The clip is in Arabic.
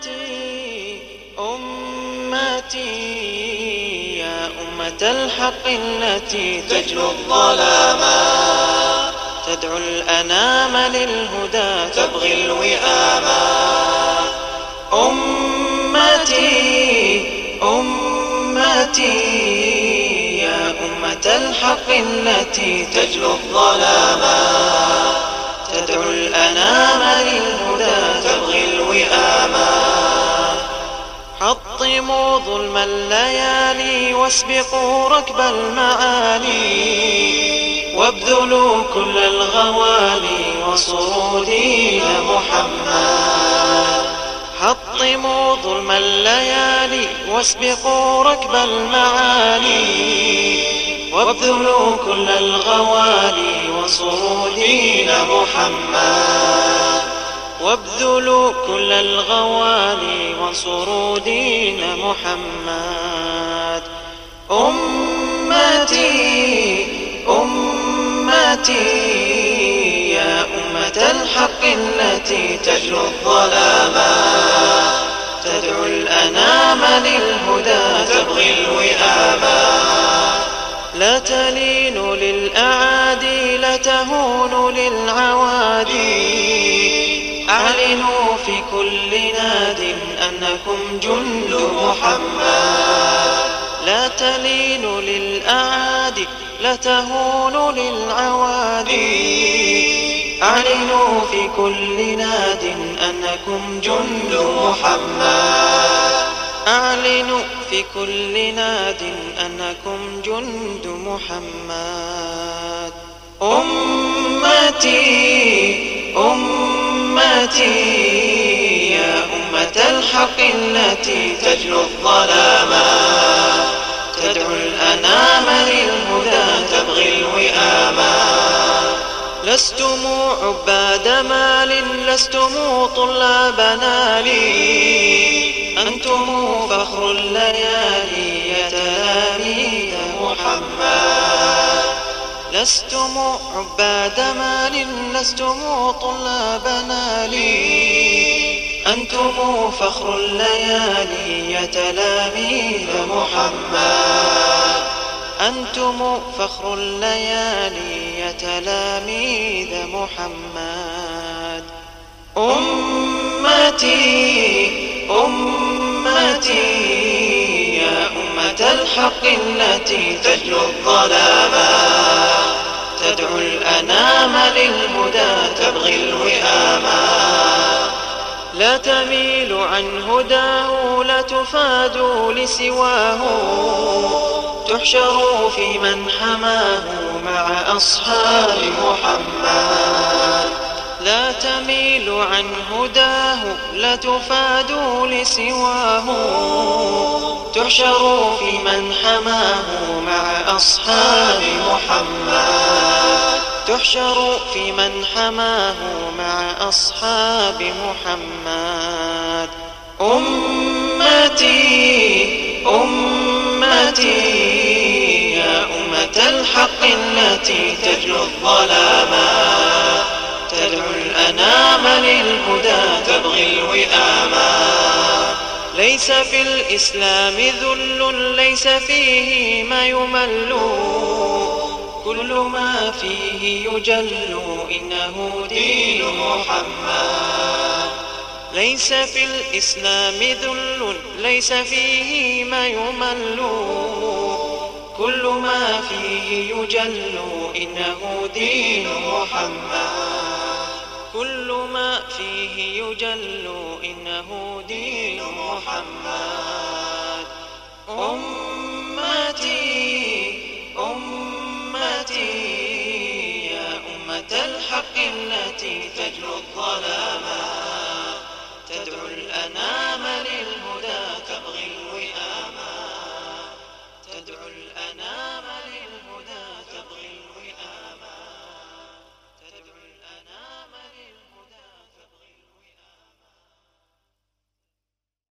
أمتي أمتي يا أمة الحق التي تجلو الظلاما، تدعو الأنام للهدى تبغي الوئاما. أمتي أمتي يا أمة الحق التي تجلو الظلاما، تدعو الأنام للهدى تبغي الوئاما. حطموا ظلم الليالي واسبقوا ركب المعالي، وابذلوا كل الغوالي وانصروا دين محمد. حطموا ظلم الليالي واسبقوا ركب المعالي، وابذلوا كل الغوالي وانصروا دين محمد. وابذلوا كل الغوالي وانصروا دين محمد. أمتي أمتي يا أمة الحق التي تجلو الظلاما، تدعو الأنام للهدى تبغي الوئاما. لا تلين للأعادي لا تهون للعوادي، أعلنوا في كل ناد أنكم جند محمد. لا تلين للأعادي لا تهون للعوادي، أعلنوا في كل ناد أنكم جند محمد. أعلنوا في كل ناد أنكم جند محمد. أمتي أمتي يا أمة الحق التي تجلو الظلاما، تدعو الأنام للهدى تبغي الوئاما. لستم عباد مال لستم طلاب نال، أنتم فخر الليالي يا تلاميذ محمد. لستم عباد مال لستم طلاب نال، أنتم فخر الليالي يا تلاميذ محمد. أنتم فخر الليالي يا تلاميذ محمد. أمتي أمتي يا أمة الحق التي تجلو الظلاما، تدعو الأنام للهدى تبغي الوئاما. لا تميل عن هداه لا تفادوا لسواه، تحشروا في من حماه مع أصحاب محمد. لا تميل عن هداه لا تفادوا لسواه، تحشروا في من حماه مع أصحاب محمد. تحشروا في من حماه مع أصحاب محمد. أمتي أمتي يا أمة الحق التي تجلو الظلاما، تدعو الأنام للهدى تبغي الوئاما. ليس في الإسلام ذل ليس فيه ما يمل، كل ما فيه يجل إنه دين محمد. ليس في الإسلام ذل ليس فيه ما يمل، كل ما فيه يجل إنه دين محمد. كل ما فيه يجل إنه دين محمد. أمتي أمتي يا أمة الحق التي تجلو الظلاما،